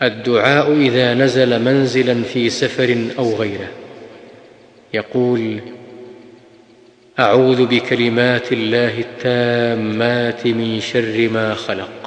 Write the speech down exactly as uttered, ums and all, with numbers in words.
الدعاء إذا نزل منزلا في سفر أو غيره، يقول: أعوذ بكلمات الله التامات من شر ما خلق.